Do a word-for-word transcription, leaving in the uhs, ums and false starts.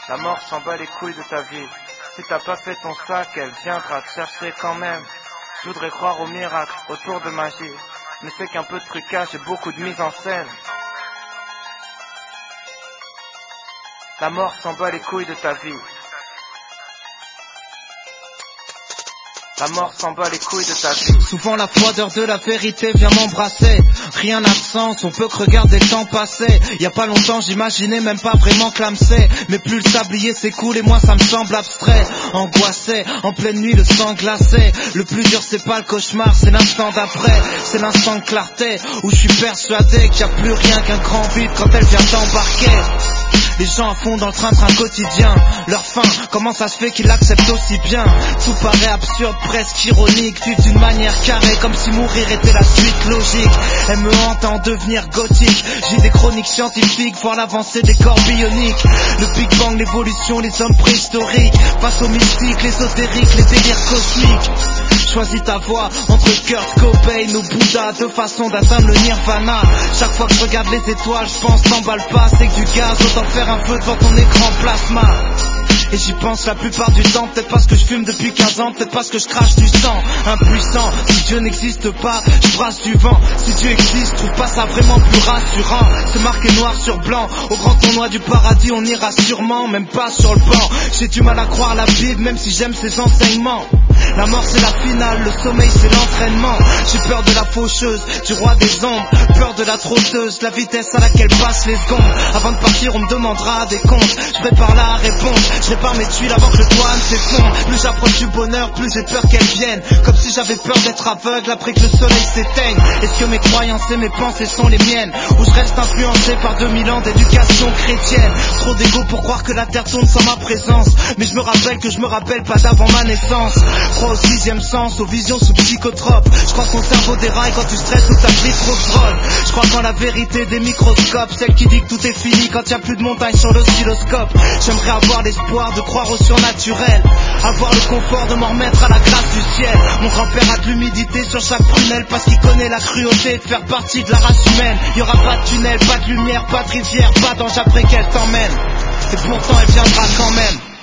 La mort s'en bat les couilles de ta vie. Si t'as pas fait ton sac, elle viendra te chercher quand même. Je voudrais croire au miracle, autour de magie, mais c'est qu'un peu de trucage et beaucoup de mise en scène. La mort s'en bat les couilles de ta vie. La mort s'en bat les couilles de ta vie. Souvent la froideur de la vérité vient m'embrasser. Rien n'a de sens, on peut que regarder le temps passer. Y a pas longtemps j'imaginais même pas vraiment clamser. Mais plus le sablier s'écoule et moi ça me semble abstrait. Angoissé, en pleine nuit le sang glacé. Le plus dur c'est pas le cauchemar, c'est l'instant d'après. C'est l'instant de clarté, où je suis persuadé qu'il y a plus rien qu'un grand vide quand elle vient t'embarquer. Les gens à fond dans le train-train quotidien. Leur fin, comment ça se fait qu'ils l'acceptent aussi bien? Tout paraît absurde, presque ironique, vu d'une manière carrée, comme si mourir était la suite logique. Elle me hante à en devenir gothique. J'ai des chroniques scientifiques, voir l'avancée des corps bioniques. Le Big Bang, l'évolution, les hommes préhistoriques. Face aux mystiques, l'ésotérique, les délires cosmiques. Choisis ta voie entre Kurt Cobain ou Bouddha, deux façons d'atteindre le nirvana. Chaque fois que je regarde les étoiles, je pense t'emballe pas, c'est que du gaz, autant faire un feu devant ton écran plasma. Et j'y pense la plupart du temps, peut-être parce que je fume depuis quinze ans, peut-être parce que je crache du sang. Impuissant, si Dieu n'existe pas, je brasse du vent. Si Dieu existe, trouve pas ça vraiment plus rassurant. C'est marqué noir sur blanc, au grand tournoi du paradis on ira sûrement, même pas sur le banc. J'ai du mal à croire la Bible, même si j'aime ses enseignements. La mort c'est la finale, le sommeil c'est l'entraînement. J'ai peur de la faucheuse, du roi des ombres, peur de la trotteuse, la vitesse à laquelle passent les secondes. Avant de partir on me demandera des comptes, je prépare la réponse, je répare mes tuiles avant que le toit ne s'effondre. Plus j'approche du bonheur, plus j'ai peur qu'elle vienne, comme si j'avais peur d'être aveugle après que le soleil s'éteigne. Est-ce que mes croyances et mes pensées sont les miennes, ou je reste influencé par deux mille ans d'éducation chrétienne? Trop d'égo pour croire que la terre tourne sans ma présence, mais je me rappelle que je me rappelle pas d'avant ma naissance. Crois au sixième sens, aux visions sous psychotropes. Je crois que ton cerveau déraille quand tu stresses ou t'as pris trop de drogue. Je crois qu'en la vérité des microscopes, celle qui dit que tout est fini quand y a plus de montagnes sur l'oscilloscope. J'aimerais avoir l'espoir de croire au surnaturel, avoir le confort de m'en remettre à la grâce du ciel. Mon grand-père a de l'humidité sur chaque prunelle parce qu'il connaît la cruauté de faire partie de la race humaine. Y aura pas de tunnel, pas de lumière, pas de rivière, pas d'ange après qu'elle t'emmène. Et pourtant elle viendra quand même.